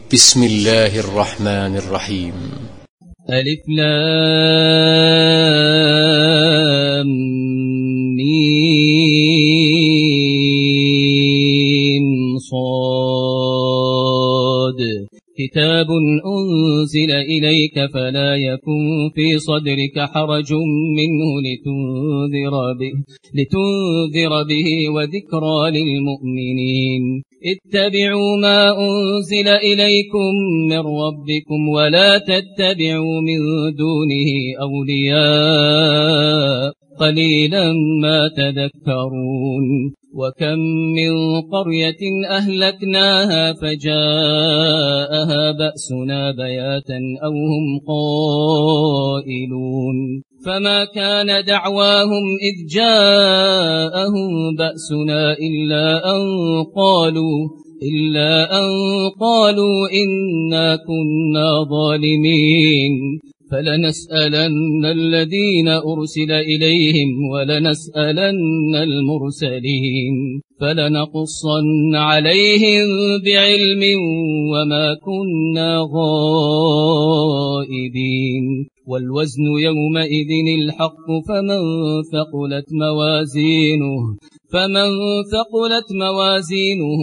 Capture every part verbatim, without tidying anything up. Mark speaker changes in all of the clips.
Speaker 1: بسم الله الرحمن الرحيم.
Speaker 2: ألف لام ميم صاد كتاب أنزل إليك فلا يكن في صدرك حرج منه لتنذر به, لتنذر به وذكرى للمؤمنين. اتبعوا ما أنزل إليكم من ربكم ولا تتبعوا من دونه أولياء قليلا ما تذكرون. وكم من قرية أهلكناها فجاءها بأسنا بياتا أو هم قائلون فما كان دعواهم إذ جاءهم بأسنا إلا أن قالوا إلا أن قالوا إنا كنا ظالمين. فلنسألن الذين أرسل إليهم ولنسألن المرسلين فلنقصن عليهم بعلم وما كنا غائبين. والوزن يومئذ الحق فمن ثقلت موازينه فمن ثقلت موازينه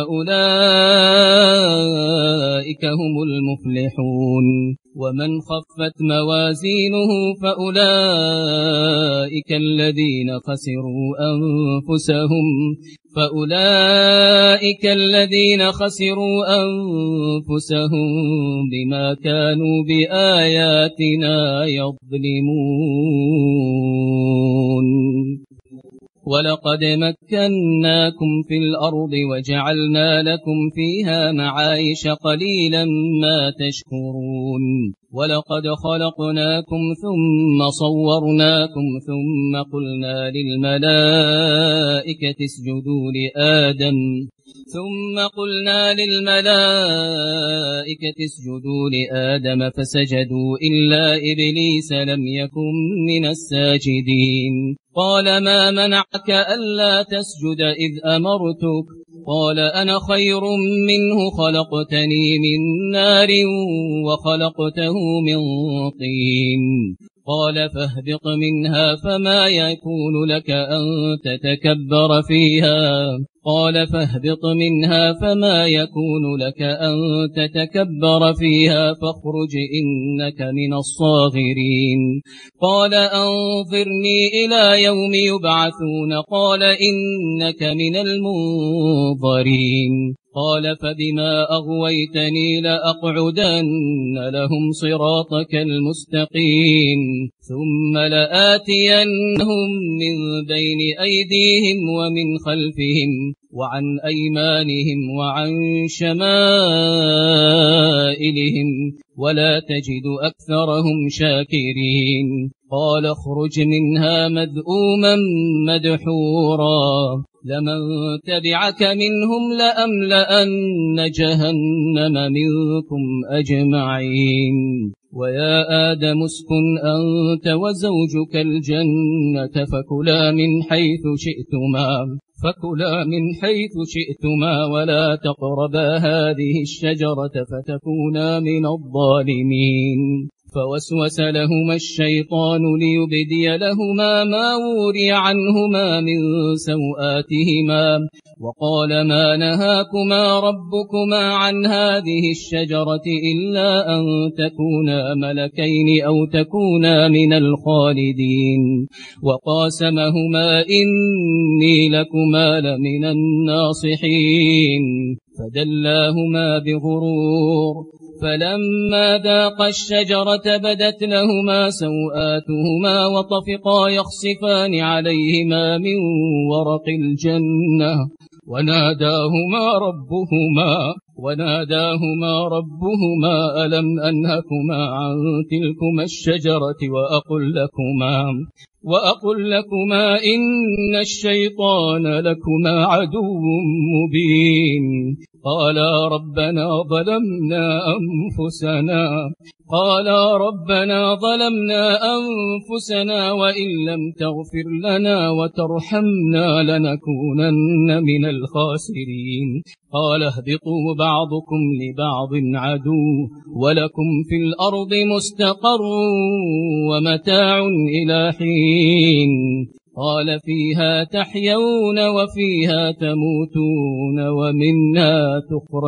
Speaker 2: فأولئك هم المفلحون. ومن خفت موازينه فأولئك الذين خسروا أنفسهم فأولئك الذين خسروا أنفسهم بما كانوا بآياتنا يظلمون. ولقد مكناكم في الأرض وجعلنا لكم فيها معايش قليلا ما تشكرون. ولقد خلقناكم ثم صورناكم ثم قلنا للملائكة اسجدوا لآدم ثم قلنا للملائكة اسجدوا لآدم فسجدوا إلا إبليس لم يكن من الساجدين. قال ما منعك ألا تسجد إذ أمرتك؟ قال أنا خير منه خلقتني من نار وخلقته من طين. قال فاهبط منها فما يكون لك أن تتكبر فيها قال فاهبط منها فما يكون لك أن تتكبر فيها فاخرج إنك من الصاغرين. قال أنظرني إلى يوم يبعثون قال إنك من المنظرين. قال فبما أغويتني لأقعدن لهم صراطك المستقيم ثم لآتينهم من بين أيديهم ومن خلفهم وعن أيمانهم وعن شمائلهم ولا تجد أكثرهم شاكرين. قال اخرج منها مذءوما مدحورا لمن تبعك منهم لأملأن جهنم منكم أجمعين. ويا آدم اسكن أنت وزوجك الجنة فكلا من حيث شئتما فكلا من حيث شئتما ولا تقربا هذه الشجرة فتكونا من الظالمين. فوسوس لهما الشيطان ليبدي لهما ما وري عنهما من سوآتهما وقال ما نهاكما ربكما عن هذه الشجرة إلا أن تكونا ملكين أو تكونا من الخالدين. وقاسمهما إني لكما لمن الناصحين فدلاهما بغرور فلما ذاقا الشجرة بدت لهما سوآتهما وطفقا يخصفان عليهما من ورق الجنة وناداهما ربهما وناداهما ربهما ألم أنهكما عن تلكما الشجرة وأقل لكما وأقل لكما إن الشيطان لكما عدو مبين. قالا ربنا ظلمنا أنفسنا قالا ربنا ظلمنا أنفسنا وإن لم تغفر لنا وترحمنا لنكونن من الخاسرين قال اهبطوا بعضكم لبعض عدو ولكم في الأرض مستقر ومتاع إلى حين قال فيها تحيون وفيها تموتون ومنها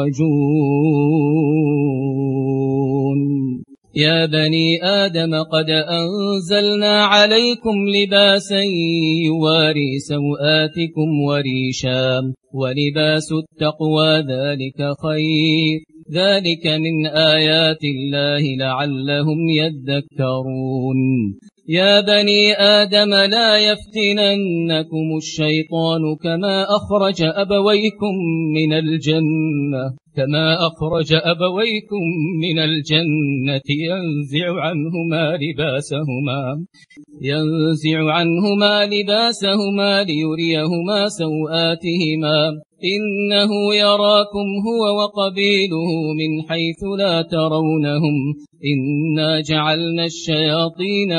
Speaker 2: تخرجون يا بني آدم قد أنزلنا عليكم لباسا يواري سوآتكم وريشا ولباس التقوى ذلك خير ذلك من آيات الله لعلهم يذكرون يا بني آدم لا يفتننكم الشيطان كما أخرج أبويكم من الجنة كما أخرج أبويكم من الجنة ينزع عنهما لباسهما ينزع عنهما لباسهما ليريهما سوآتهما إنه يراكم هو وقبيله من حيث لا ترونهم إنا جعلنا الشياطين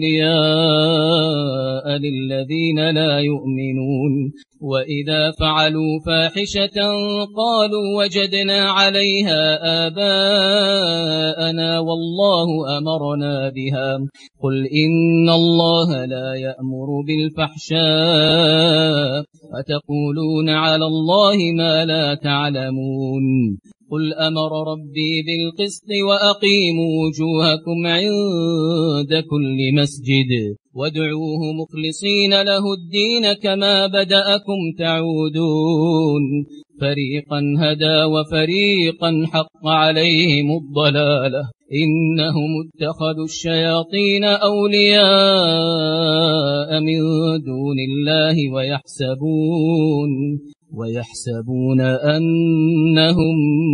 Speaker 2: أولياء للذين لا يؤمنون وإذا فعلوا فاحشة قالوا وجدنا عليها آباءنا والله أمرنا بها قل إن الله لا يأمر بالفحشاء أتقولون على الله ما لا تعلمون قل أمر ربي بالقسط وأقيموا وجوهكم عند كل مسجد وادعوه مخلصين له الدين كما بدأكم تعودون فريقا هدى وفريقا حق عليهم الضلالة إنهم اتخذوا الشياطين أولياء من دون الله ويحسبون ويحسبون أنهم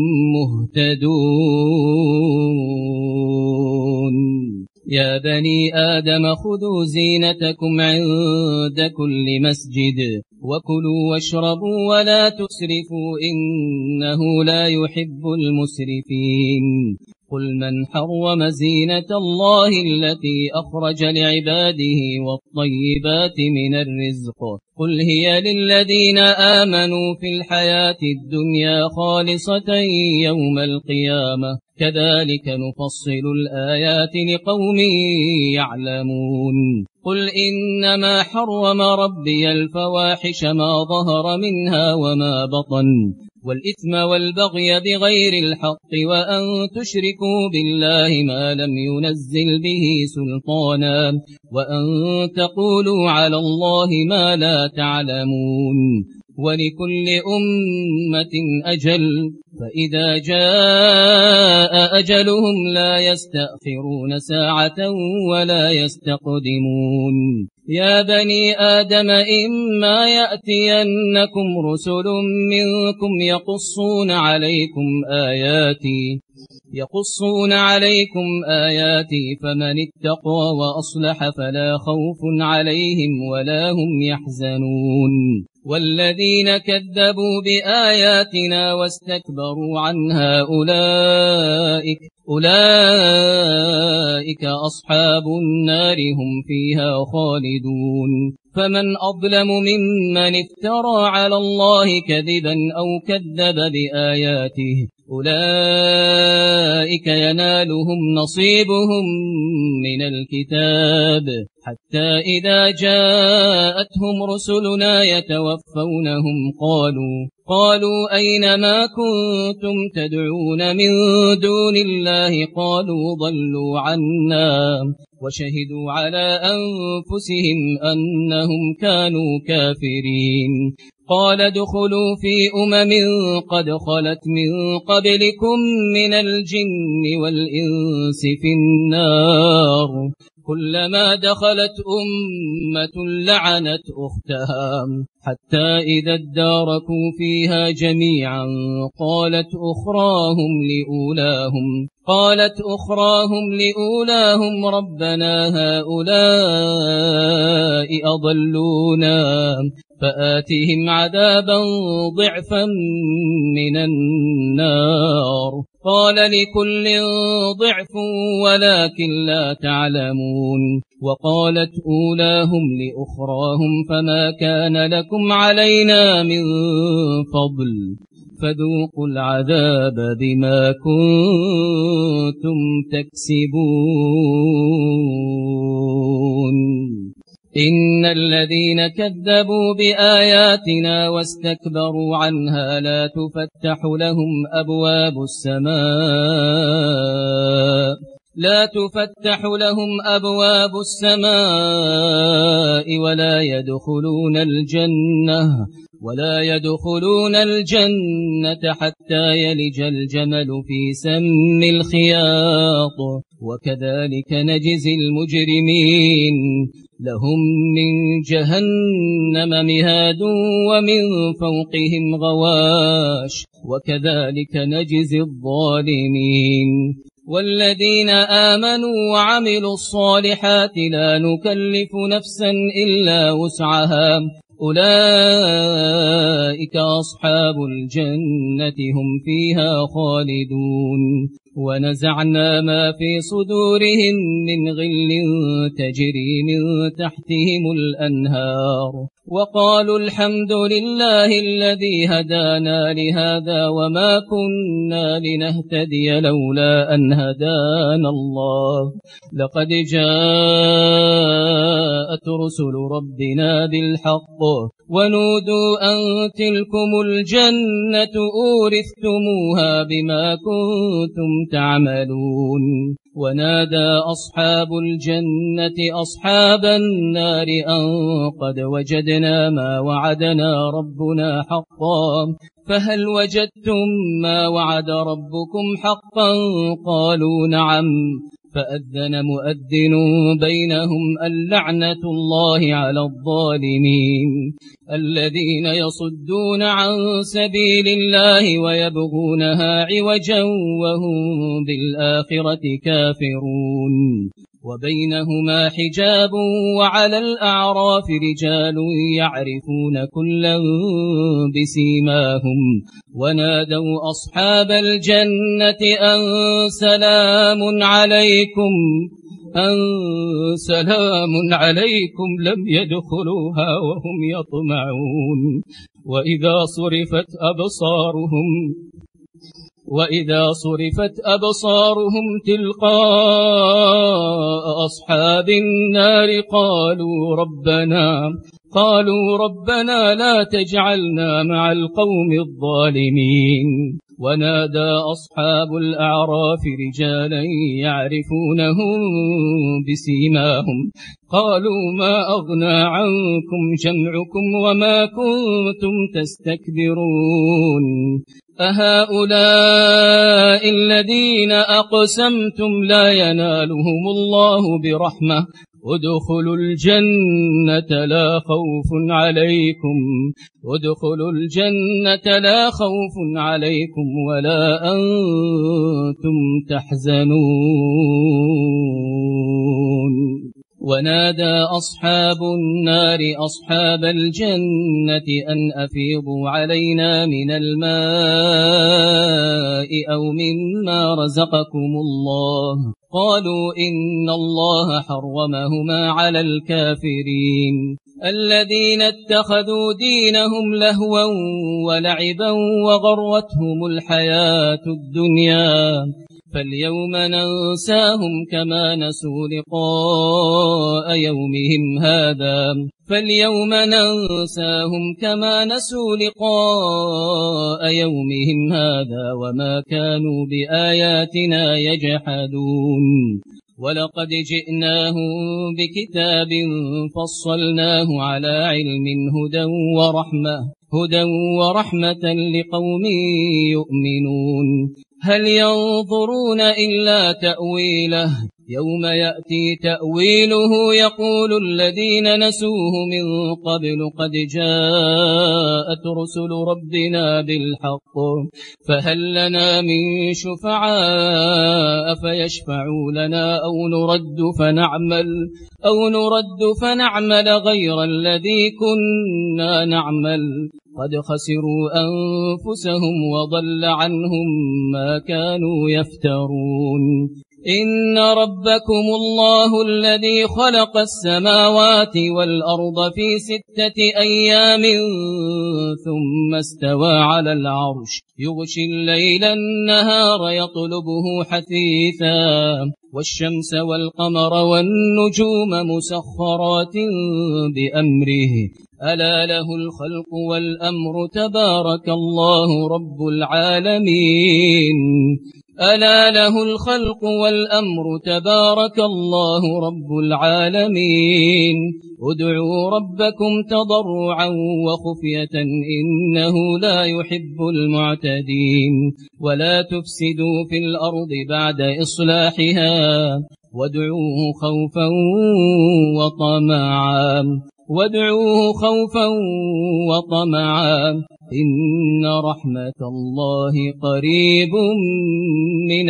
Speaker 2: مهتدون يا بني آدم خذوا زينتكم عند كل مسجد وكلوا واشربوا ولا تسرفوا إنه لا يحب المسرفين قل من حرم زينة الله التي أخرج لعباده والطيبات من الرزق قل هي للذين آمنوا في الحياة الدنيا خالصة يوم القيامة كذلك نفصل الآيات لقوم يعلمون قل إنما حرم ربي الفواحش ما ظهر منها وما بطن والإثم والبغي بغير الحق وأن تشركوا بالله ما لم ينزل به سلطانا وأن تقولوا على الله ما لا تعلمون ولكل أمة أجل فإذا جاء أجلهم لا يستأخرون ساعة ولا يستقدمون يا بني آدم إما يأتينكم رسل منكم يقصون عليكم آياتي يقصون عليكم آياتي فمن اتقى وأصلح فلا خوف عليهم ولا هم يحزنون والذين كذبوا بآياتنا واستكبروا عنها أولئك أولئك أصحاب النار هم فيها خالدون فمن أظلم ممن افترى على الله كذبا أو كذب بآياته أولئك ينالهم نصيبهم من الكتاب حتى إذا جاءتهم رسلنا يتوفونهم قالوا قالوا أين ما كنتم تدعون من دون الله قالوا ضلوا عنا وشهدوا على أنفسهم أنهم كانوا كافرين قال ادخلوا في أمم قد خلت من قبلكم من الجن والإنس في النار كلما دخلت أمة لعنت أختها حتى إذا اداركوا فيها جميعا قالت أخراهم لأولاهم قالت أخراهم لأولاهم ربنا هؤلاء أضلونا فآتهم عذابا ضعفا من النار. قال لكل ضعف ولكن لا تعلمون. وقالت أولاهم لأخراهم فما كان لكم علينا من فضل فذوقوا العذاب بما كنتم تكسبون. إن الذين كذبوا بآياتنا واستكبروا عنها لا تفتح لهم أبواب السماء لا تفتح لهم أبواب السماء ولا يدخلون الجنة ولا يدخلون الجنة حتى يلج الجمل في سم الخياط وكذلك نجزي المجرمين. لهم من جهنم مهاد ومن فوقهم غواش وكذلك نجزي الظالمين. والذين آمنوا وعملوا الصالحات لا نكلف نفسا إلا وسعها أولئك أصحاب الجنة هم فيها خالدون. ونزعنا ما في صدورهم من غل تجري من تحتهم الأنهار وقالوا الحمد لله الذي هدانا لهذا وما كنا لنهتدي لولا أن هدانا الله لقد جاءت رسل ربنا بالحق ونودوا أن تلكم الجنة أورثتموها بما كنتم تعملون. ونادى أصحاب الجنة أصحاب النار أن قد وجدنا ما وعدنا ربنا حقا فهل وجدتم ما وعد ربكم حقا قالوا نعم فأذن مؤذن بينهم اللعنة الله على الظالمين الذين يصدون عن سبيل الله ويبغونها عوجا وهم بالآخرة كافرون. وبينهما حجاب وعلى الأعراف رجال يعرفون كلا بسيماهم ونادوا أصحاب الجنة أن سلام عليكم أن سلام عليكم لم يدخلوها وهم يطمعون. وإذا صرفت أبصارهم وإذا صرفت أبصارهم تلقاء أصحاب النار قالوا ربنا قالوا ربنا لا تجعلنا مع القوم الظالمين. ونادى أصحاب الأعراف رجالا يعرفونهم بسيماهم قالوا ما أغنى عنكم جمعكم وما كنتم تستكبرون أهؤلاء الذين أقسمتم لا ينالهم الله برحمة ادخلوا الجنة لا خوف عليكم ادخلوا الجنة لا خوف عليكم ولا أنتم تحزنون. ونادى أصحاب النار أصحاب الجنة أن أفيضوا علينا من الماء أو مما رزقكم الله قالوا إن الله حرمهما على الكافرين الذين اتخذوا دينهم لهوا ولعبا وغرتهم الحياة الدنيا فاليوم ننساهم كما نسوا لقاء يومهم هذا فاليوم ننساهم كما نسوا لقاء يومهم هذا وما كانوا بآياتنا يجحدون. ولقد جئناهم بكتاب فصلناه على علم هدى ورحمة هدى ورحمة لقوم يؤمنون. هل ينظرون إلا تأويله يوم يأتي تأويله يقول الذين نسوه من قبل قد جاءت رسل ربنا بالحق فهل لنا من شفعاء فيشفعوا لنا أو نرد فنعمل أو نرد فنعمل غير الذي كنا نعمل قد خسروا أنفسهم وضل عنهم ما كانوا يفترون إن ربكم الله الذي خلق السماوات والأرض في ستة أيام ثم استوى على العرش يغشي الليل النهار يطلبه حثيثا والشمس والقمر والنجوم مسخرات بأمره ألا له الخلق والأمر تبارك الله رب العالمين ألا له الخلق والأمر تبارك الله رب العالمين ادعوا ربكم تضرعا وخفية إنه لا يحب المعتدين ولا تفسدوا في الأرض بعد إصلاحها وادعوه خوفا وطمعا وادعوه خوفا وطمعا إن رحمة الله قريب من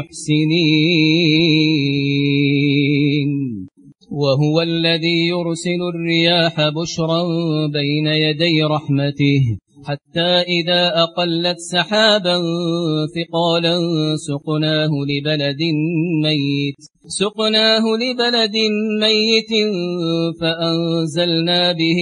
Speaker 2: المحسنين وهو الذي يرسل الرياح بشرا بين يدي رحمته حتى إذا أقلت سحابا ثقالا سقناه لبلد ميت سقناه لبلد ميت فأنزلنا به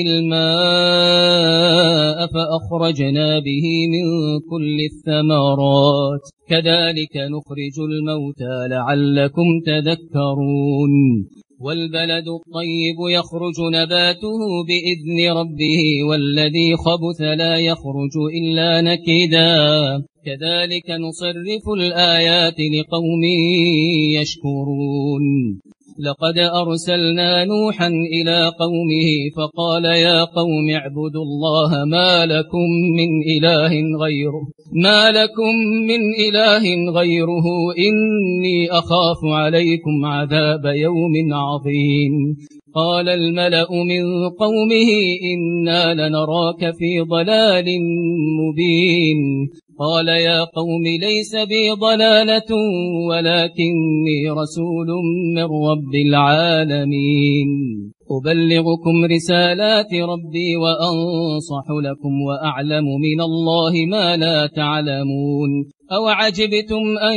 Speaker 2: الماء فأخرجنا به من كل الثمرات كذلك نخرج الموتى لعلكم تذكرون والبلد الطيب يخرج نباته بإذن ربه والذي خبث لا يخرج إلا نكدا كذلك نصرف الآيات لقوم يشكرون لقد أرسلنا نوحا إلى قومه فقال يا قوم اعبدوا الله ما لكم من إله غيره ما لكم من إله غيره إني أخاف عليكم عذاب يوم عظيم قال الملأ من قومه إنا لنراك في ضلال مبين قال يا قوم ليس بي ضلالة ولكني رسول من رب العالمين أبلغكم رسالات ربي وأنصح لكم وأعلم من الله ما لا تعلمون أو عجبتم أن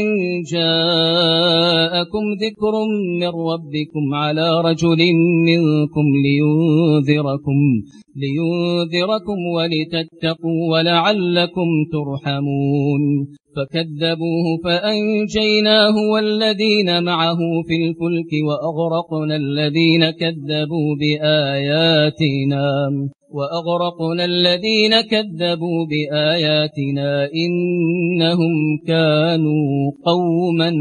Speaker 2: جاءكم ذكر من ربكم على رجل منكم لينذركم لينذركم ولتتقوا ولعلكم ترحمون فكذبوه فأنجيناه والذين معه في الفلك وأغرقنا الذين كذبوا بآياتنا وأغرقنا الذين كذبوا بآياتنا إنهم كانوا قوما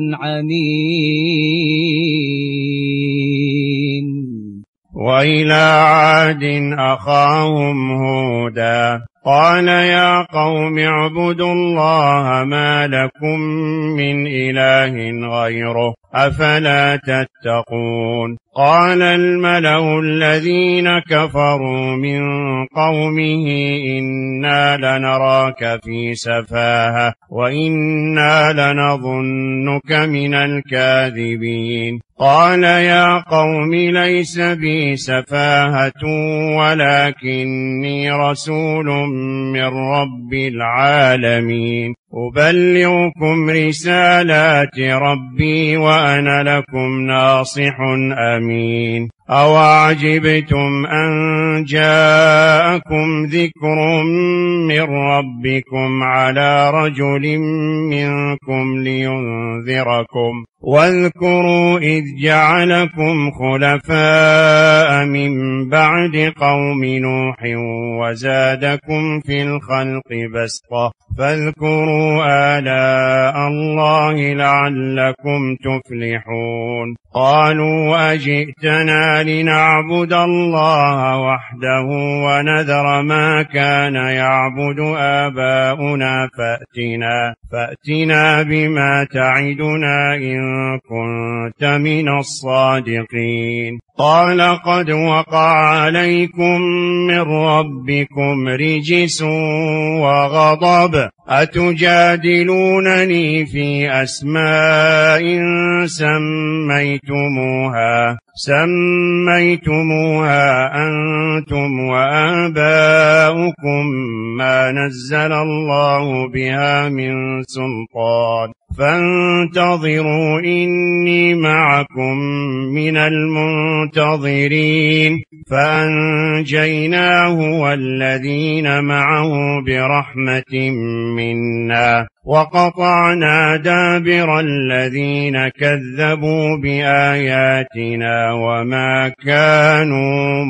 Speaker 2: عمين
Speaker 3: وإلى عاد أخاهم هودا قال يا قوم اعبدوا الله ما لكم من إله غيره أفلا تتقون قال الملأ الذين كفروا من قومه إنا لنراك في سفاهة وإنا لنظنك من الكاذبين قال يا قوم ليس بي سفاهة ولكني رسول من رب العالمين أبلغكم رسالات ربي وأنا لكم ناصح أمين أوعجبتم أن جاءكم ذكر من ربكم على رجل منكم لينذركم واذكروا إذ جعلكم خلفاء من بعد قوم نوح وزادكم في الخلق بسطة فاذكروا آلاء الله لعلكم تفلحون قالوا أجئتنا لنعبد الله وحده ونذر ما كان يعبد آباؤنا فأتنا, فأتنا بما تعدنا إن كنت من الصادقين. قال قد وقع عليكم من ربكم رجس وغضب أتجادلونني في أسماء سميتموها سميتموها أنتم وآباؤكم ما نزل الله بها من سلطان فانتظروا إني معكم من المنتظرين. فأنجيناه والذين معه برحمة منا وقطعنا دابر الذين كذبوا بآياتنا وما كانوا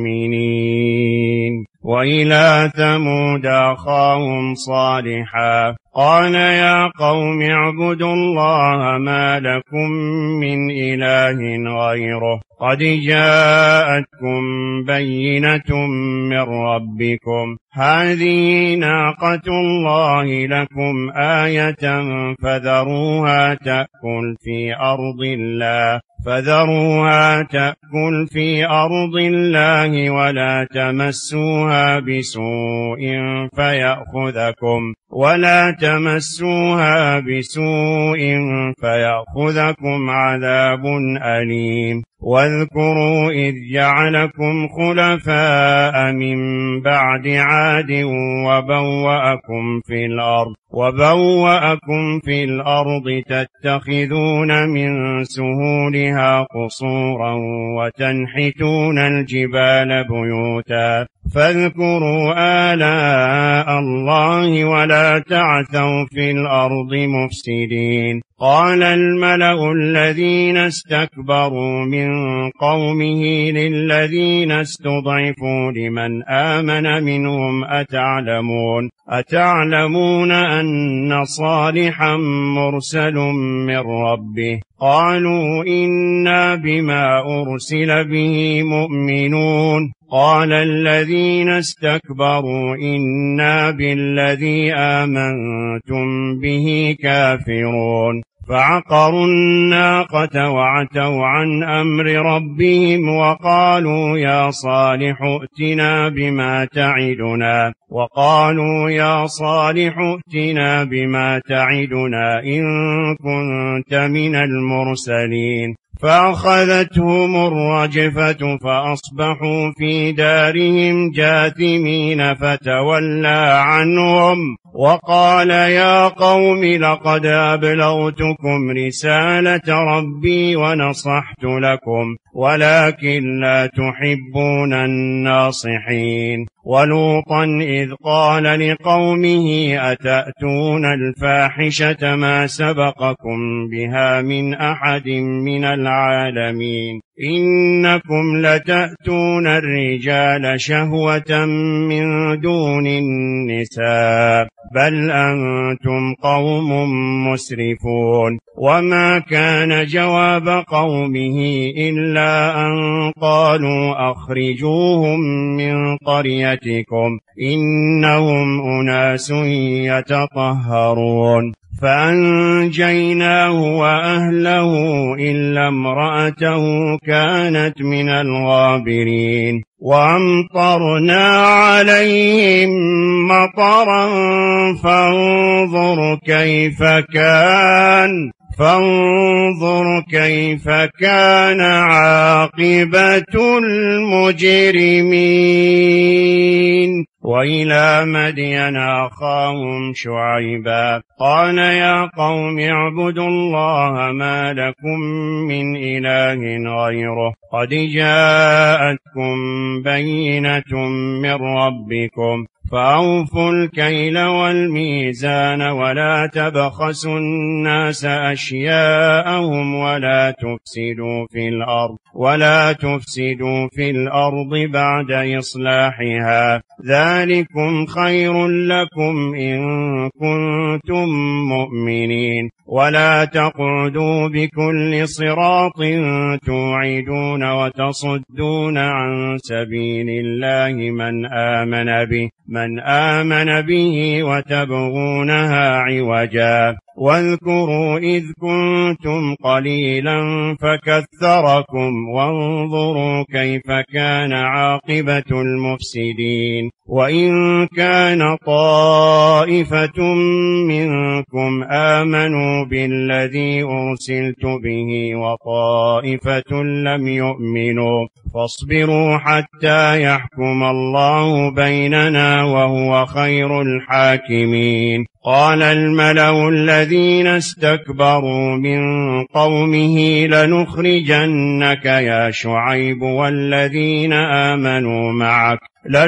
Speaker 3: مؤمنين. وإلى ثمود أخاهم صالحا قال يا قوم اعبدوا الله ما لكم من إله غيره قد جاءتكم بينة من ربكم هذه ناقة الله لكم آية فذروها تأكل في أرض الله فذروها تأكل في أرض الله ولا تمسوها بسوء فيأخذكم ولا تمسوها بسوء فيأخذكم عذاب أليم. واذكروا إذ جعلكم خلفاء من بعد عاد وبوأكم في الأرض وبوأكم في الأرض تتخذون من سهولها قصورا وتنحتون الجبال بيوتا فاذكروا آلاء الله ولا تعثوا في الأرض مفسدين. قال الملأ الذين استكبروا من قومه للذين استضعفوا لمن آمن منهم أتعلمون أتعلمون أن صالحا مرسل من ربه قالوا إنا بما أرسل به مؤمنون. قال الذين استكبروا إنا بالذي آمنتم به كافرون. فعقروا الناقة وعتوا عن أمر ربهم وقالوا يا صالح ائتنا بما تعدنا وقالوا يا صالح ائتنا بما تعدنا إن كنت من المرسلين. فأخذتهم الرجفة فأصبحوا في دارهم جاثمين فتولى عنهم وقال يا قوم لقد أبلغتكم رسالة ربي ونصحت لكم ولكن لا تحبون الناصحين. ولوطا إذ قال لقومه أتأتون الفاحشة ما سبقكم بها من أحد من العالمين إنكم لتأتون الرجال شهوة من دون النساء بل أنتم قوم مسرفون. وما كان جواب قومه إلا أن قالوا أخرجوهم من قريتكم إنهم أناس يتطهرون. فأنجيناه وأهله إلا امرأته كانت من الغابرين. وأمطرنا عليهم مطرا فانظر كيف كان فانظر كيف كان عاقبة المجرمين. وإلى مدين أخاهم شعيبا قال يا قوم اعبدوا الله ما لكم من إله غيره قد جاءتكم بينة من ربكم فأوفوا الكيل والميزان ولا تبخسوا الناس أشياءهم ولا تفسدوا في الأرض ولا تفسدوا في الأرض بعد إصلاحها ذلكم خير لكم إن كنتم مؤمنين. ولا تقعدوا بكل صراط توعدون وتصدون عن سبيل الله من آمن به من آمن به وتبغونها عوجا واذكروا إذ كنتم قليلا فكثركم وانظروا كيف كان عاقبة المفسدين وإن كان طائفة منكم آمنوا بالذي أرسلت به وطائفة لم يؤمنوا فاصبروا حتى يحكم الله بيننا وهو خير الحاكمين قال الملأ الذين استكبروا من قومه لنخرجنك يا شعيب والذين آمنوا معك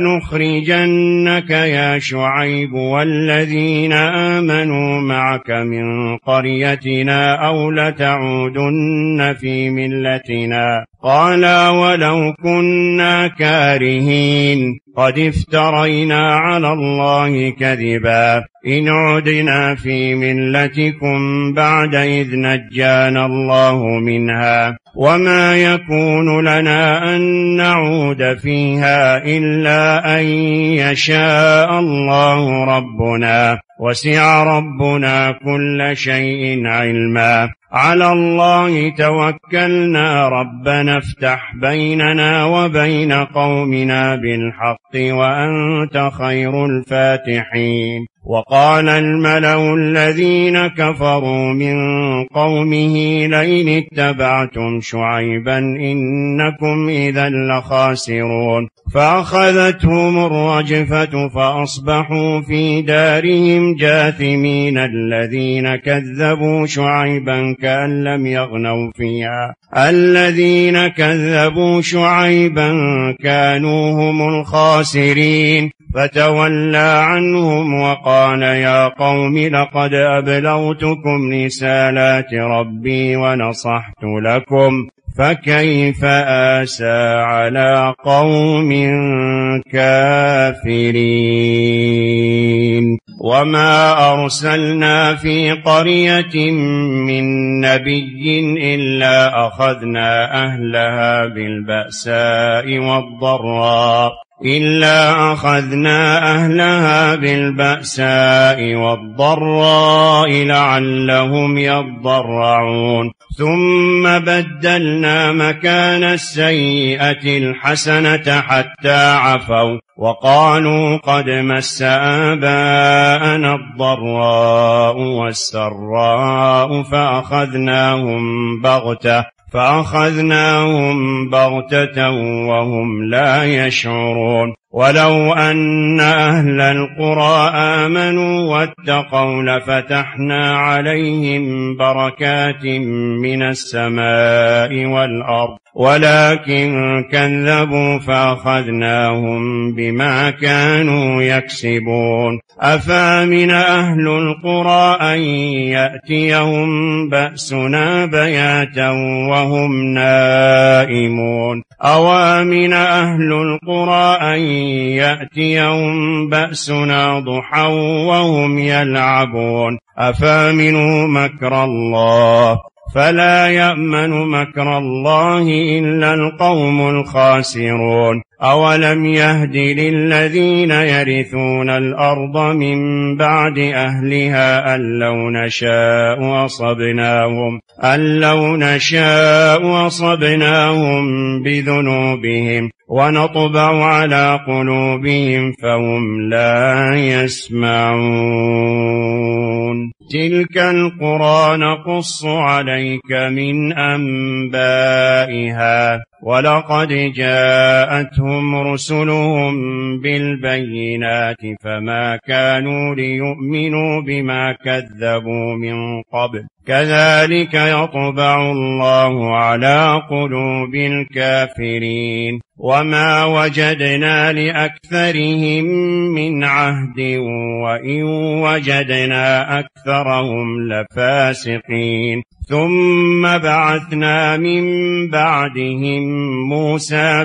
Speaker 3: لنخرجنك يا شعيب والذين آمنوا معك من قريتنا أو لتعودن في ملتنا قالا ولو كنا كارهين قد افترينا على الله كذبا إن عدنا في ملتكم بعد إذ نجانا الله منها وما يكون لنا أن نعود فيها إلا أن يشاء الله ربنا وسع ربنا كل شيء علما على الله توكلنا ربنا افتح بيننا وبين قومنا بالحق وأنت خير الفاتحين وقال الملأ الذين كفروا من قومه لئن اتبعتم شعيبا إنكم إذا لخاسرون فأخذتهم الرجفة فأصبحوا في دارهم جاثمين الذين كذبوا شعيبا كأن لم يغنوا فيها الذين كذبوا شعيبا كانوا هم الخاسرين فتولى عنهم وقال يا قوم لقد أبلغتكم رسالات ربي ونصحت لكم فكيف آسى على قوم كافرين وما أرسلنا في قرية من نبي إلا أخذنا أهلها بالبأساء والضراء إلا أخذنا أهلها بالبأساء والضراء لعلهم يضرعون ثم بدلنا مكان السيئة الحسنة حتى عفوا وقالوا قد مس آباءنا الضراء والسراء فأخذناهم بغتة فأخذناهم بغتة وهم لا يشعرون ولو أن أهل القرى آمنوا واتقوا لفتحنا عليهم بركات من السماء والأرض ولكن كذبوا فأخذناهم بما كانوا يكسبون أفامن أهل القرى أن يأتيهم بأسنا بياتا وهم نائمون أوامن أهل القرى أن يأتيهم بأسنا ضحى وهم يلعبون أفامنوا مكر الله فلا يأمن مكر الله إلا القوم الخاسرون أولم يهد للذين يرثون الأرض من بعد أهلها أن لو نشاء أصبناهم أن لو نشاء أصبناهم بذنوبهم ونطبع على قلوبهم فهم لا يسمعون تلك القرى نقص عليك من أنبائها ولقد جاءتهم رسلهم بالبينات فما كانوا ليؤمنوا بما كذبوا من قبل كذلك يطبع الله على قلوب الكافرين وما وجدنا لأكثرهم من عهد وإن وجدنا أكثرهم لفاسقين ثم بعثنا من بعدهم موسى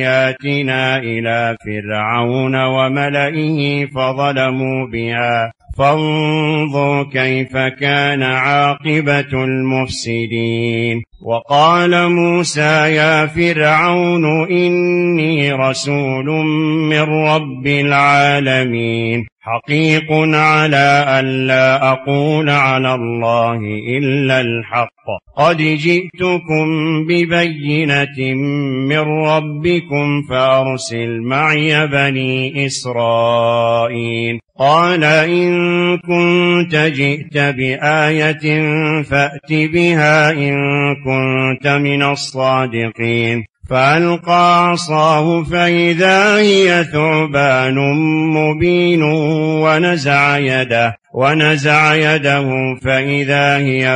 Speaker 3: بآياتنا إلى فرعون وملئه فظلموا بها فانظر كيف كان عاقبة المفسدين. وقال موسى يا فرعون إني رسول من رب العالمين حقيق على ألا أقول على الله إلا الحق قد جئتكم ببينة من ربكم فأرسل معي بني إسرائيل. قال إن كنت جئت بآية فأت بها إن كنت من الصادقين. فألقى عصاه فإذا هي ثعبان مبين ونزع يده ونزع يده فإذا هي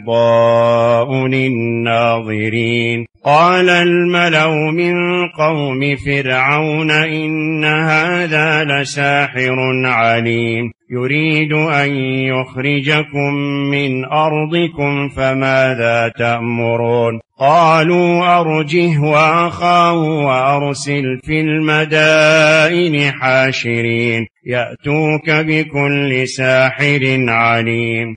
Speaker 3: بيضاء للناظرين. قال الملأ من قوم فرعون إن هذا لساحر عليم يريد أن يخرجكم من أرضكم فماذا تأمرون؟ قالوا أرجه وأخاه وأرسل في المدائن حاشرين يأتوك بكل ساحر عليم.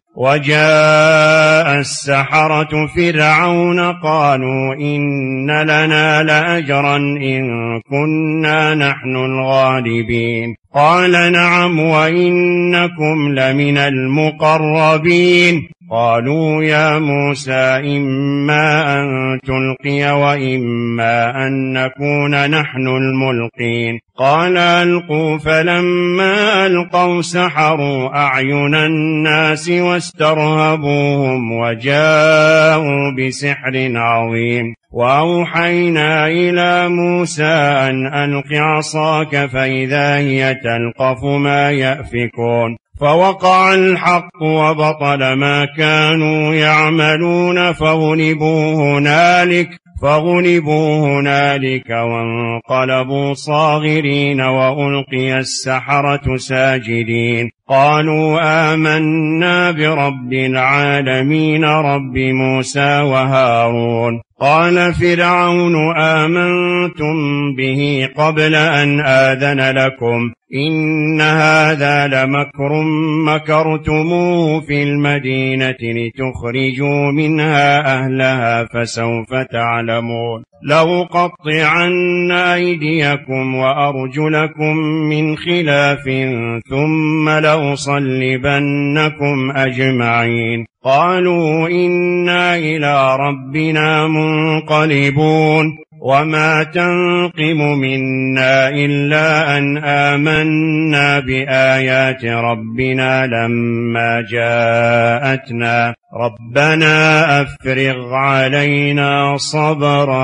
Speaker 3: وجاء السحرة فرعون قالوا إن لنا لأجرا إن كنا نحن الغالبين. قال نعم وإنكم لمن المقربين. قالوا يا موسى إما أن تلقي وإما أن نكون نحن الملقين. قال ألقوا فلما ألقوا سحروا أعين الناس واسترهبوهم وجاءوا بسحر عظيم. وأوحينا إلى موسى أن ألق عصاك فإذا هي تلقف ما يأفكون. فوقع الحق وبطل ما كانوا يعملون فغلبوا هنالك فغلبوا هنالك وانقلبوا صاغرين وألقي السحرة ساجدين. قالوا آمنا برب العالمين رب موسى وهارون. قال فرعون آمنتم به قبل أن آذن لكم إن هذا لمكر مكرتموه في المدينة لتخرجوا منها أهلها فسوف تعلمون. لأقطعن أيديكم وأرجلكم من خلاف ثم لأصلبنكم أجمعين. قالوا إنا إلى ربنا منقلبون. وما تنقم منا إلا أن آمنا بآيات ربنا لما جاءتنا ربنا أفرغ علينا صبرا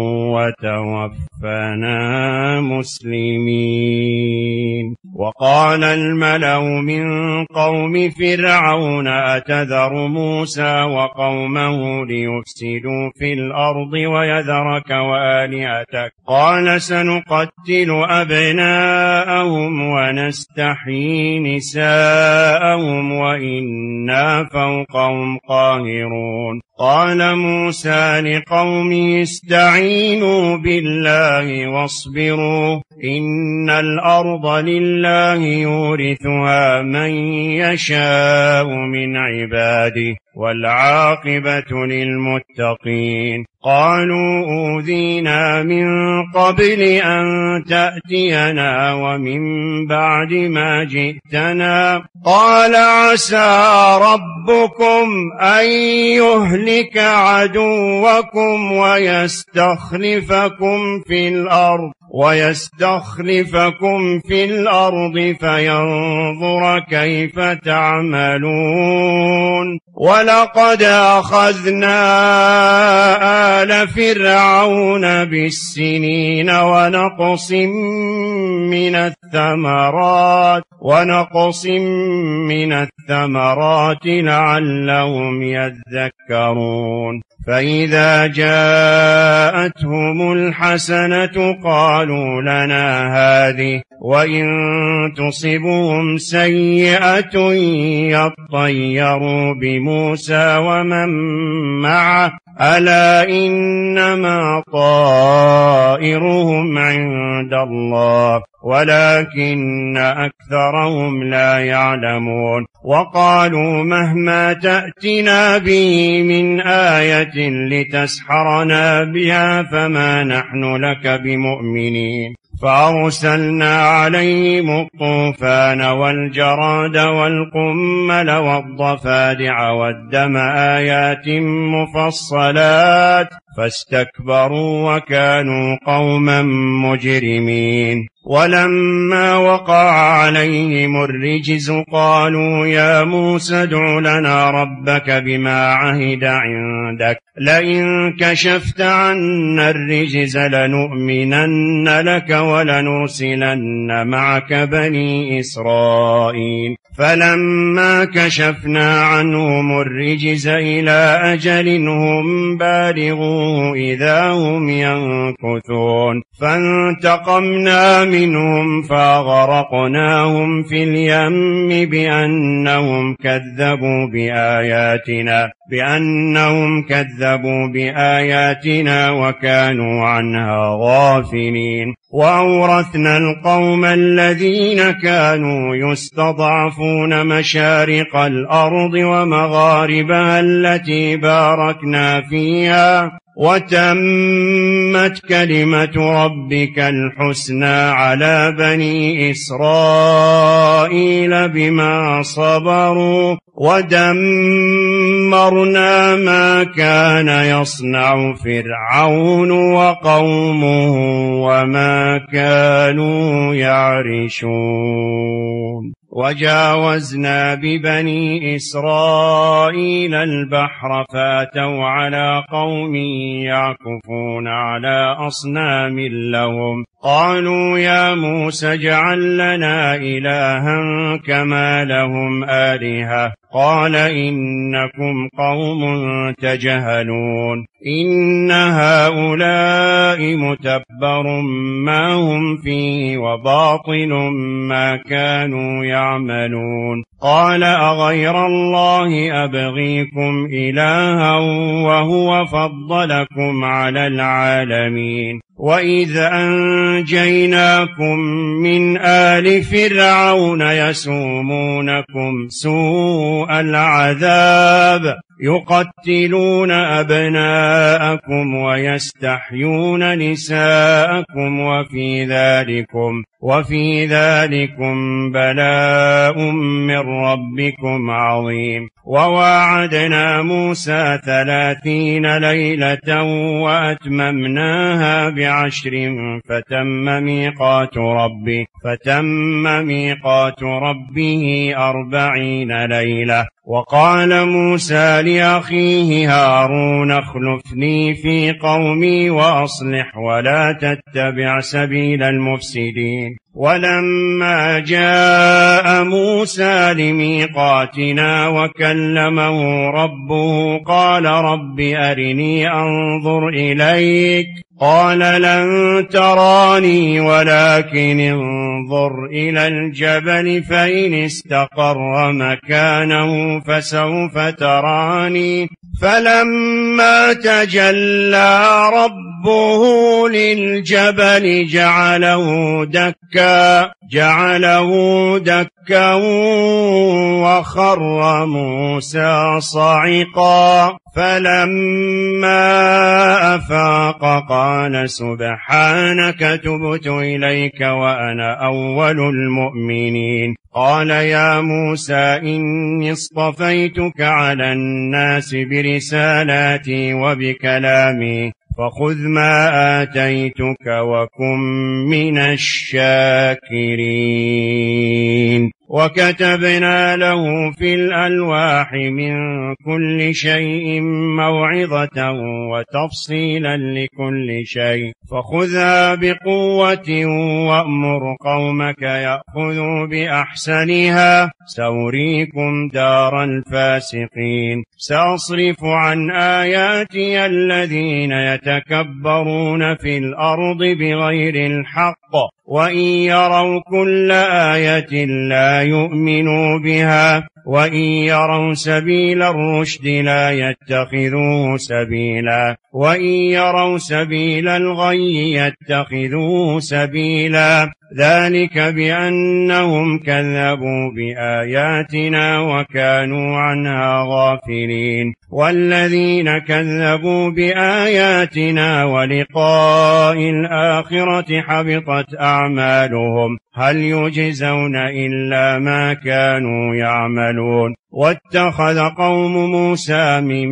Speaker 3: وتوفنا مسلمين. وقال الملأ من قوم فرعون أتذر موسى وقومه ليفسدوا في الأرض ويذرك وآلهتك قال سنقتل أبناءهم ونستحيي نساءهم وإنا فوقهم قاهرون. قال موسى لقومه استعينوا بالله واصبروا إن الأرض لله يورثها من يشاء من عباده والعاقبة للمتقين. قالوا أوذينا من قبل أن تأتينا ومن بعد ما جئتنا قال عسى ربكم أن يهلك عدوكم ويستخلفكم في الأرض ويستخلفكم في الأرض فينظر كيف تعملون. ولقد أخذنا آل فرعون بالسنين ونقص من الثمرات ونقص من الثمرات لعلهم يذكرون. فإذا جاءتهم الحسنة قالوا قالوا لنا هذه وإن تصبهم سيئة يطيروا بموسى ومن معه ألا إنما طائرهم عند الله ولكن أكثرهم لا يعلمون وقالوا مهما تأتنا به من آية لتسحرنا بها فما نحن لك بمؤمنين فأرسلنا عليهم الطوفان والجراد والقمل والضفادع والدم آيات مفصلات فاستكبروا وكانوا قوما مجرمين ولما وقع عليهم الرجز قالوا يا موسى ادع لنا ربك بما عهد عندك لئن كشفت عنا الرجز لنؤمنن لك ولنرسلن معك بني إسرائيل فلما كشفنا عنهم الرجز إلى أجل هم بالغوه إذا هم ينكثون فانتقمنا منهم فأغرقناهم في اليم بأنهم كذبوا بآياتنا بأنهم كذبوا بآياتنا وكانوا عنها غافلين وأورثنا القوم الذين كانوا يستضعفون مشارق الأرض ومغاربها التي باركنا فيها وتمت كلمة ربك الحسنى على بني إسرائيل بما صبروا ودمرنا ما كان يصنع فرعون وقومه وما كانوا يعرشون وجاوزنا ببني إسرائيل البحر فاتوا على قوم يعكفون على أصنام لهم قالوا يا موسى اجعل لنا إلها كما لهم آلهة قال إنكم قوم تجهلون إن هؤلاء متبر ما هم فيه وباطل ما كانوا يعملون قال أغير الله أبغيكم إلها وهو فضلكم على العالمين وإذ أنجيناكم من آل فرعون يسومونكم سوء العذاب يقتلون أبناءكم ويستحيون نساءكم وفي ذلكم وفي ذلكم بلاء من ربكم عظيم وواعدنا موسى ثلاثين ليلة وأتممناها بعشر فتم ميقات ربه فتم ميقات ربه أربعين ليلة وقال موسى لأخيه هارون اخلفني في قومي وأصلح ولا تتبع سبيل المفسدين ولما جاء موسى لميقاتنا وكلمه ربه قال رب أرني أنظر إليك قال لن تراني ولكن انظر إلى الجبل فإن استقر مكانه فسوف تراني فلما تجلى ربه للجبل جعله دكا جعله دكا وخر موسى صعقا فلما أفاق قال سبحانك تبت إليك وأنا أول المؤمنين قال يا موسى إني اصطفيتك على الناس برسالاتي وبكلامي فخذ ما آتيتك وكن من الشاكرين وكتبنا له في الألواح من كل شيء موعظة وتفصيلا لكل شيء فخذها بقوة وأمر قومك يأخذوا بأحسنها سأريكم دار الفاسقين سأصرف عن آياتي الذين يتكبرون في الأرض بغير الحق وإن يروا كل آية لا يؤمنوا بها وإن يروا سبيل الرشد لا يتخذوه سبيلا وإن يروا سبيل الغي يتخذوه سبيلا ذلك بأنهم كذبوا بآياتنا وكانوا عنها غافلين والذين كذبوا بآياتنا ولقاء الآخرة حبطت أعمالهم هل يجزون إلا ما كانوا يعملون واتخذ قوم موسى من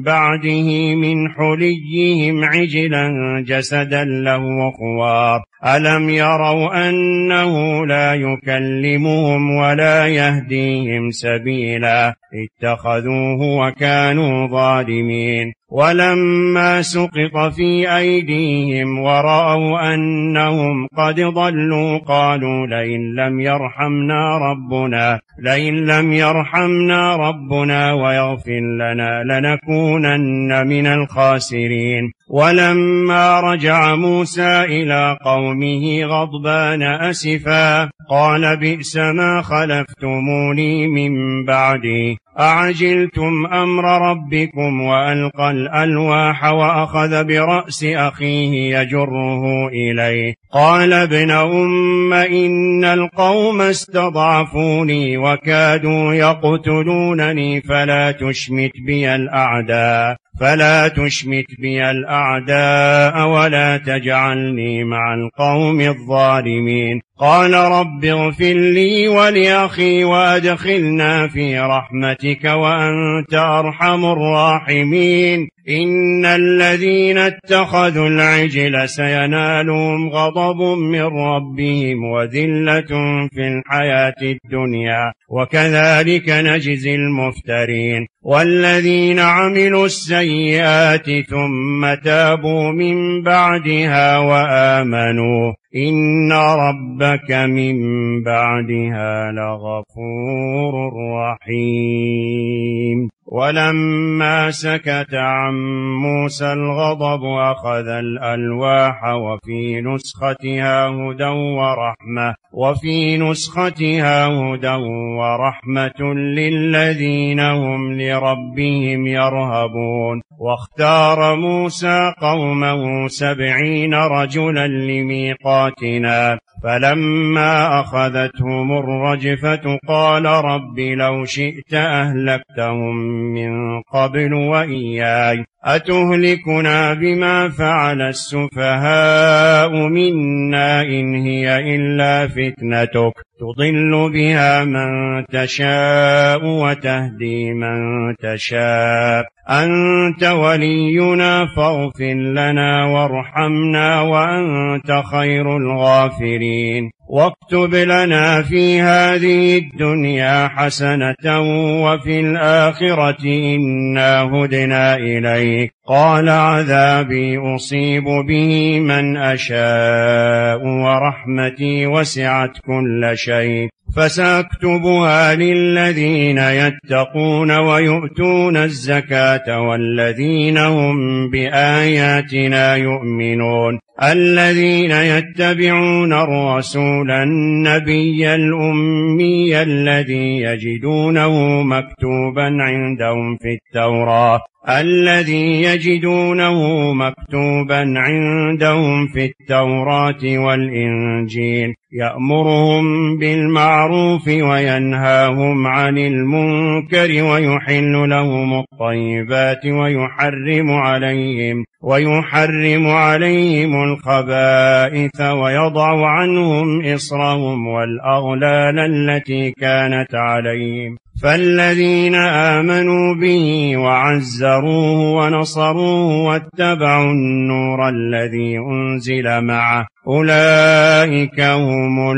Speaker 3: بعده من حليهم عجلا جسدا له خوار ألم يروا أنه لا يكلمهم ولا يهديهم سبيلا اتخذوه وكانوا ظالمين ولما سقط في أيديهم ورأوا أنهم قد ضلوا قالوا لئن لم يرحمنا ربنا لئن لم يرحمنا ربنا ويغفر لنا لنكونن من الخاسرين ولما رجع موسى إلى قومه غضبان أسفا قال بئس ما خلفتموني من بعدي أعجلتم أمر ربكم وألقى الألواح وأخذ برأس أخيه يجره إليه قال ابن أم إن القوم استضعفوني وكادوا يقتلونني فلا تشمت بي الأعداء فلا تشمت بي الأعداء ولا تجعلني مع القوم الظالمين قال رب اغفر لي ولأخي وأدخلنا في رحمتك وأنت أرحم الراحمين إن الذين اتخذوا العجل سينالهم غضب من ربهم وذلة في الحياة الدنيا وكذلك نجزي المفترين والذين عملوا السيئات ثم تابوا من بعدها وآمنوا إن ربك من بعدها لغفور رحيم ولما سكت عن موسى الغضب أخذ الألواح وفي نسختها هدى ورحمة وفي نسختها هدى ورحمة للذين هم لربهم يرهبون واختار موسى قومه سبعين رجلا لميقاتنا فلما أخذتهم الرجفة قال رب لو شئت أهلكتهم من قبل وإياي أتهلكنا بما فعل السفهاء منا إن هي إلا فتنتك تضل بها من تشاء وتهدي من تشاء أنت ولينا فاغفر لنا وارحمنا وأنت خير الغافرين واكتب لنا في هذه الدنيا حسنة وفي الآخرة إنا هدنا إليك قال عذابي أصيب به من أشاء ورحمتي وسعت كل شيء فسأكتبها للذين يتقون ويؤتون الزكاة والذين هم بآياتنا يؤمنون الذين يتبعون الرسول النبي الأمي الذي يجدونه مكتوبا عندهم في التوراة الذي يجدونه مكتوبا عندهم في التوراة والإنجيل يأمرهم بالمعروف وينهاهم عن المنكر ويحل لهم الطيبات ويحرم عليهم ويحرم عليهم الخبائث ويضع عنهم إصرهم والأغلال التي كانت عليهم فالذين آمنوا به وعزروه ونصروه واتبعوا النور الذي أنزل معه أولئك هم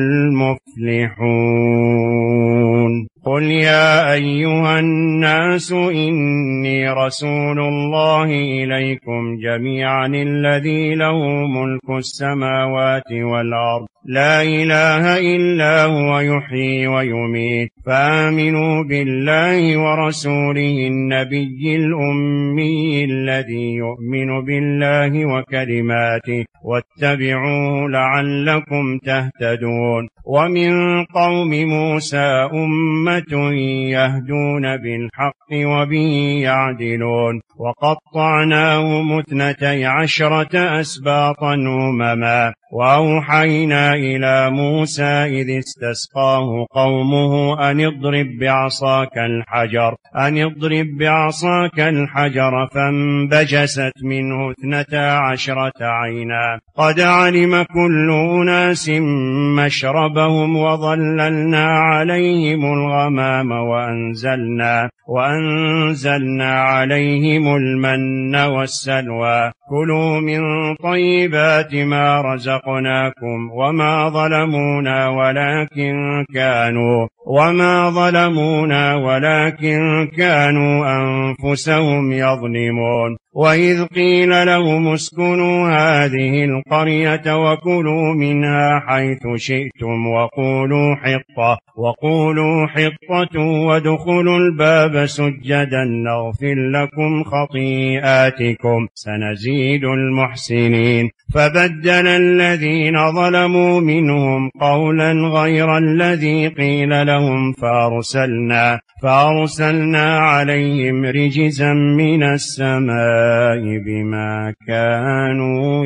Speaker 3: المفلحون. قل يا أيها الناس إني رسول الله إليكم جميعا الذي له ملك السماوات والأرض لا إله إلا هو يحيي ويميت فآمنوا بالله ورسوله النبي الأمي الذي يؤمن بالله وكلماته واتبعوه لعلكم تهتدون. ومن قوم موسى أمة يهدون بالحق وبه يعدلون وقطعناهم اثنتي عشرة أسباطا أمما وأوحينا إلى موسى إذ استسقاه قومه أن اضرب بعصاك الحجر أن اضرب بعصاك الحجر فانبجست منه اثنتا عشرة عينا قد علم كل أناس مشربهم وظللنا عليهم الغمام وأنزلنا وأنزلنا عليهم المن والسلوى كلوا من طيبات ما رزقناكم وما ظلمونا ولكن كانوا وما ظلمونا ولكن كانوا أنفسهم يظلمون. وإذ قيل لهم اسكنوا هذه القرية وكلوا منها حيث شئتم وقولوا حطة وقولوا حطة وادخلوا الباب سجدا نغفر لكم خطيئاتكم سنزيد المحسنين. فبدل الذين ظلموا منهم قولا غير الذي قيل لهم فأرسلنا فأرسلنا عليهم رجزا من السماء بما كانوا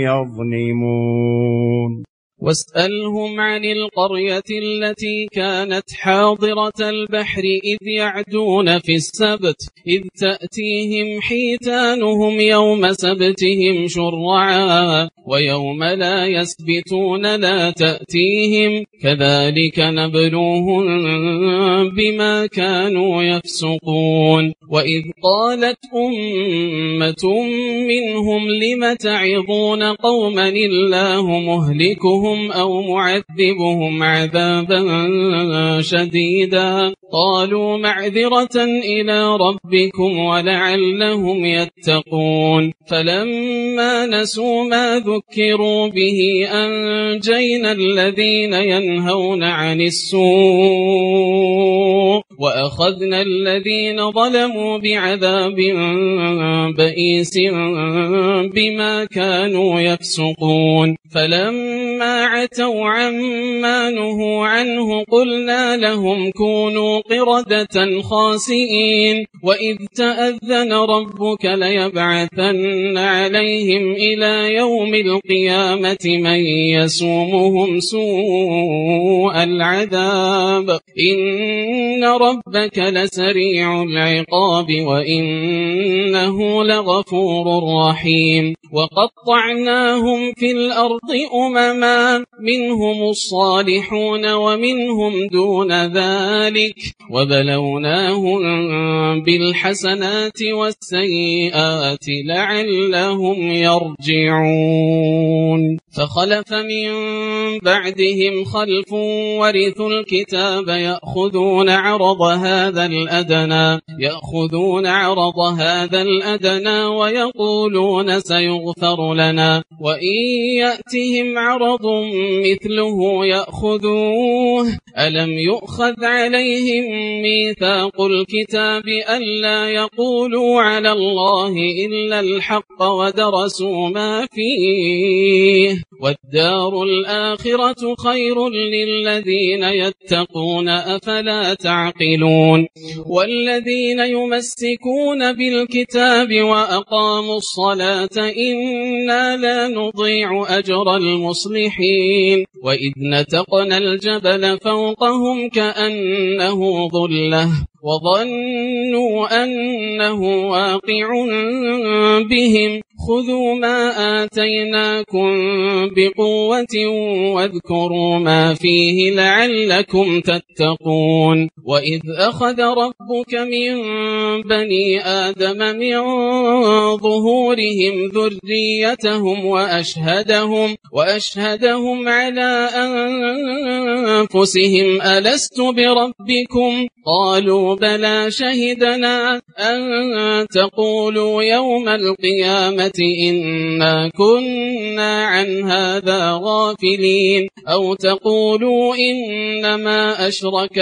Speaker 3: يظلمون.
Speaker 4: واسألهم عن القرية التي كانت حاضرة البحر إذ يعدون في السبت إذ تأتيهم حيتانهم يوم سبتهم شرعا ويوم لا يسبتون لا تأتيهم كذلك نبلوهم بما كانوا يفسقون. وإذ قالت أمة منهم لم تعظون قوما الله مهلكهم أو معذبهم عذابا شديدا قالوا معذرة إلى ربكم ولعلهم يتقون. فلما نسوا ما ذكروا به أنجينا الذين ينهون عن السوء وأخذنا الذين ظلموا بعذاب بئيس بما كانوا يفسقون. فلما عتوا عما نهوا عنه قلنا لهم كونوا قردة خاسئين. وإذ تأذن ربك ليبعثن عليهم إلى يوم القيامة من يسومهم سوء العذاب إن ربك لسريع العقاب وإنه لغفور رحيم. وقطعناهم في الأرض أمما منهم الصالحون ومنهم دون ذلك وبلوناهم بالحسنات والسيئات لعلهم يرجعون. فخلف من بعدهم خلف ورثوا الكتاب يأخذون عرض هذا الأدنى يأخذون عرض هذا الأدنى ويقولون سيغفر لنا وإن يأتهم عرض مثله يأخذوه ألم يؤخذ عليهم ميثاق الكتاب ألا يقولوا على الله إلا الحق ودرسوا ما فيه والدار الآخرة خير للذين يتقون أفلا تعقلون. والذين يمسكون بالكتاب وأقاموا الصلاة إنا لا نضيع أجر المصلحين. وإذ نتقنا الجبل فوقهم كأنه ظلة وظنوا أنه واقع بهم خذوا ما آتيناكم بقوة واذكروا ما فيه لعلكم تتقون وإذ أخذ ربك من بني آدم من ظهورهم ذريتهم وأشهدهم, وأشهدهم على أنفسهم ألست بربكم قالوا بلى شهدنا أن تقولوا يوم القيامة إنا كنا عن هذا غافلين أو تقولوا إنما أشرك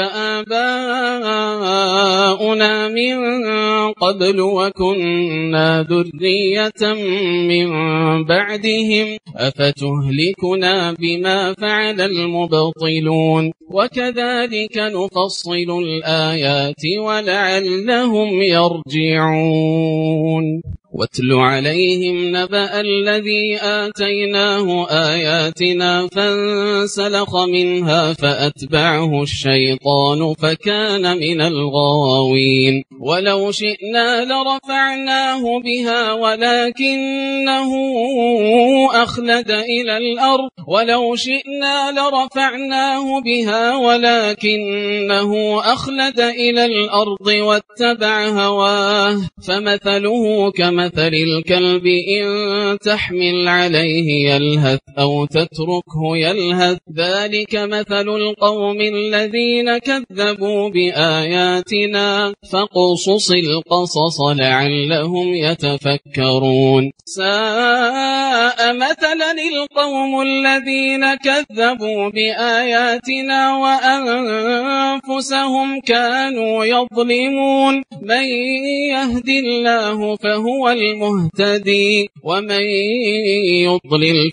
Speaker 4: آباؤنا من قبل وكنا ذرية من بعدهم أفتهلكنا بما فعل المبطلون وكذلك نفصل الآيات ولعلهم يرجعون واتل عليهم نبأ الذي آتيناه آياتنا فانسلخ منها فأتبعه الشيطان فكان من الغاوين ولو شئنا لرفعناه بها ولكنه أخلد إلى الأرض ولو شئنا لرفعناه بها ولكنه أخلد إلى الأرض واتبع هواه فمثله كمثل مثل الكلب إن تحمل عليه يلهث أو تتركه يلهث ذلك مثل القوم الذين كذبوا بآياتنا فاقصص القصص لعلهم يتفكرون ساء مثلا القوم الذين كذبوا بآياتنا وأنفسهم كانوا يظلمون من يهد الله فهو المهتدي ومن يضلل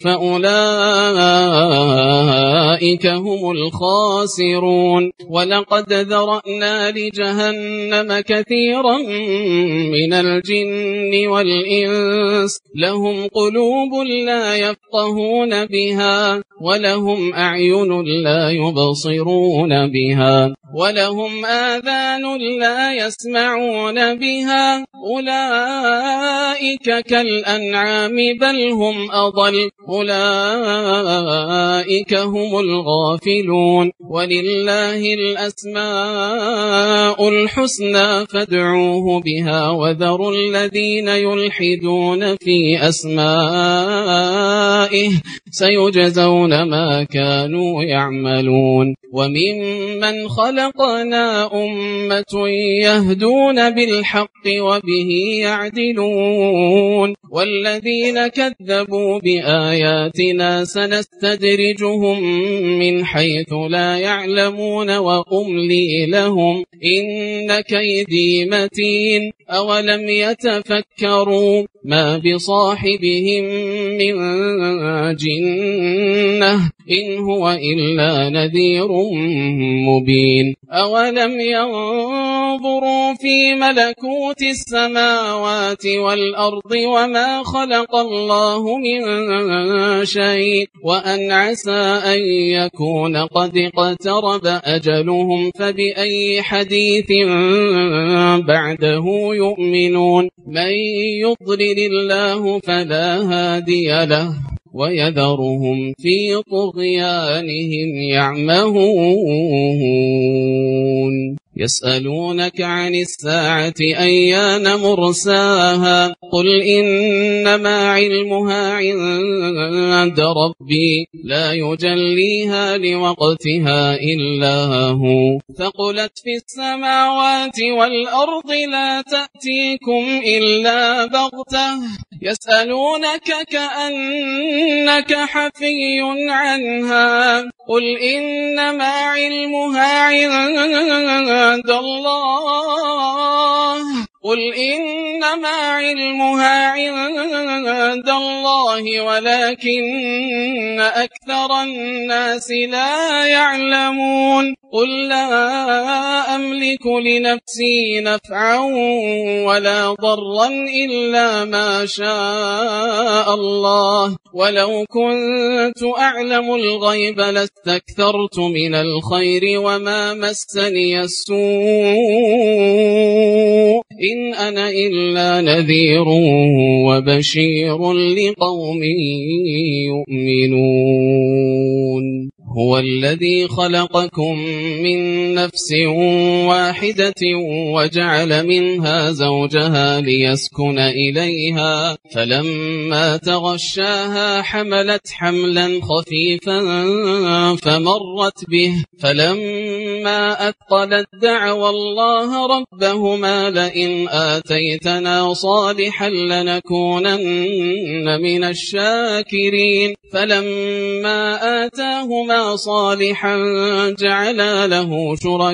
Speaker 4: فأولئك هم الخاسرون ولقد ذرأنا لجهنم كثيرا من الجن والإنس لهم قلوب لا يفقهون بها ولهم أعين لا يبصرون بها ولهم آذان لا يسمعون بها أولئك كالأنعام بل هم أضل أولئك هم الغافلون ولله الأسماء الحسنى فادعوه بها وذروا الذين يلحدون في أسمائه سيجزون ما كانوا يعملون وممن خلقنا أمة يهدون بالحق وبه يعدلون والذين كذبوا بآياتنا سنستدرجهم من حيث لا يعلمون وأملي لهم إن كيدي متين أولم يتفكروا ما بصاحبهم من جنة إن هو إلا نذير مبين أولم ينظروا في ملكوت السماوات والأرض وما خلق الله من شيء وأن عسى أن يكون قد اقترب أجلهم فبأي حديث بعده يؤمنون من يضلل الله فلا هادي له ويذرهم في طغيانهم يعمهون يسألونك عن الساعة أيان مرساها قل إنما علمها عند ربي لا يجليها لوقتها إلا هو ثقلت في السماوات والأرض لا تأتيكم إلا بغتة يسألونك كأنك حفي عنها قل إنما علمها عند الله قل إنما علمها عند الله ولكن أكثر الناس لا يعلمون قل لا أملك لنفسي نفعا ولا ضرا إلا ما شاء الله ولو كنت أعلم الغيب لاستكثرت من الخير وما مسني السوء إن أنا إلا نذير وبشير لقوم يؤمنون هو الذي خلقكم من نفس واحدة وجعل منها زوجها ليسكن إليها فلما تغشاها حملت حملا خفيفا فمرت به فلما أثقلت دعوى الله ربهما لئن آتيتنا صالحا لنكونن من الشاكرين فلما آتاهما صالحا جعلا له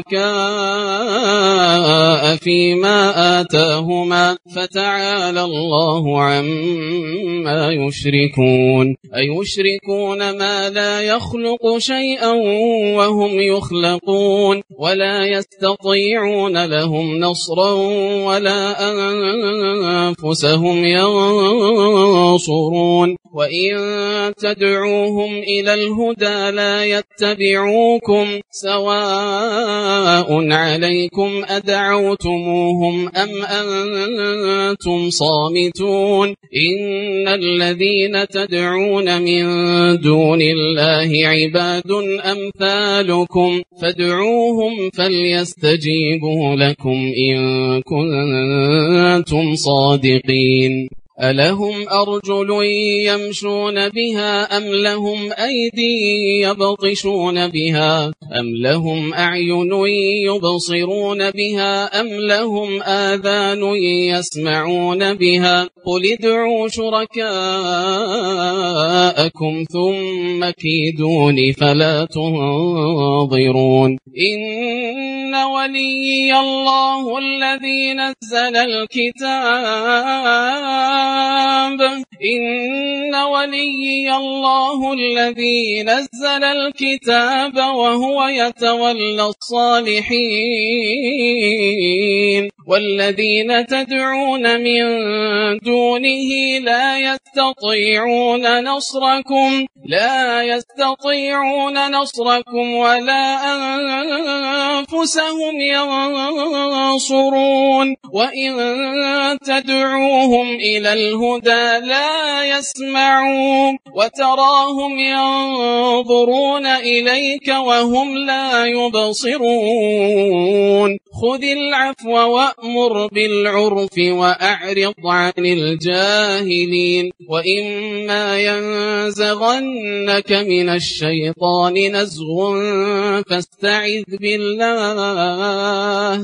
Speaker 4: شركاء فيما آتاهما فتعالى الله عما يشركون أيشركون ما لا يخلق شيئا وهم يخلقون ولا يستطيعون لهم نصرا ولا أنفسهم ينصرون وإن تدعوهم إلى الهدى لا يتبعوكم سواء عليكم أدعوتموهم أم أنتم صامتون إن الذين تدعون من دون الله عباد أمثالكم فادعوهم فليستجيبوا لكم إن كنتم صادقين ألهم أرجل يمشون بها أم لهم أيدي يبطشون بها أم لهم أعين يبصرون بها أم لهم آذان يسمعون بها قل ادعوا شركاءكم ثم كيدون فلا تنظرون إن ولي الله الذي نزل الكتاب إن ولي الله الذي نزل الكتاب وهو يتولى الصالحين والذين تدعون من دونه لا يستطيعون نصركم لا يستطيعون نصركم ولا أنفسهم ينصرون وإن تدعوهم إلى الهدى لا يسمعون وتراهم ينظرون إليك وهم لا يبصرون خذ العفو وأمر بالعرف وأعرض عن الجاهلين وإما ينزغنك من الشيطان نزغ فاستعذ بالله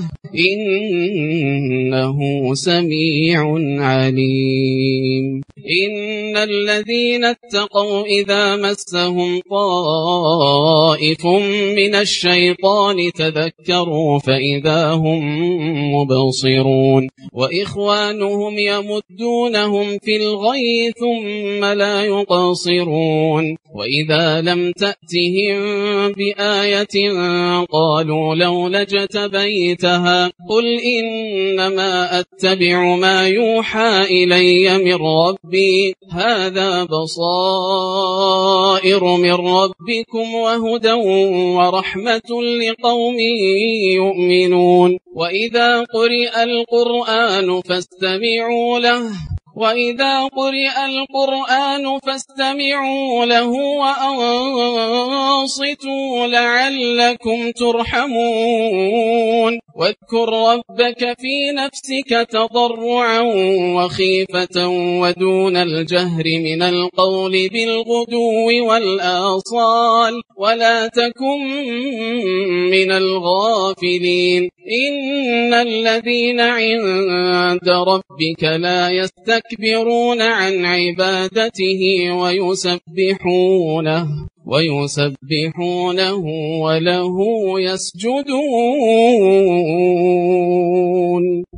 Speaker 4: إنه سميع عليم إن الذين اتقوا إذا مسهم طائف من الشيطان تذكروا فإذا هم مبصرون وإخوانهم يمدونهم في الغي ثم لا يقصرون وإذا لم تأتهم بآية قالوا لولا اجتبيتها قل إنما أتبع ما يوحى إلي من ربي هذا بصائر من ربكم وهدى ورحمة لقوم يؤمنون وإذا قرئ القرآن فاستمعوا له وإذا قرئ القرآن فاستمعوا له وأنصتوا لعلكم ترحمون واذكر ربك في نفسك تضرعا وخيفة ودون الجهر من القول بالغدو والآصال ولا تكن من الغافلين إن الذين عند ربك لا يستكبرون عن عبادته ويسبحونه ويسبحونه وله يسجدون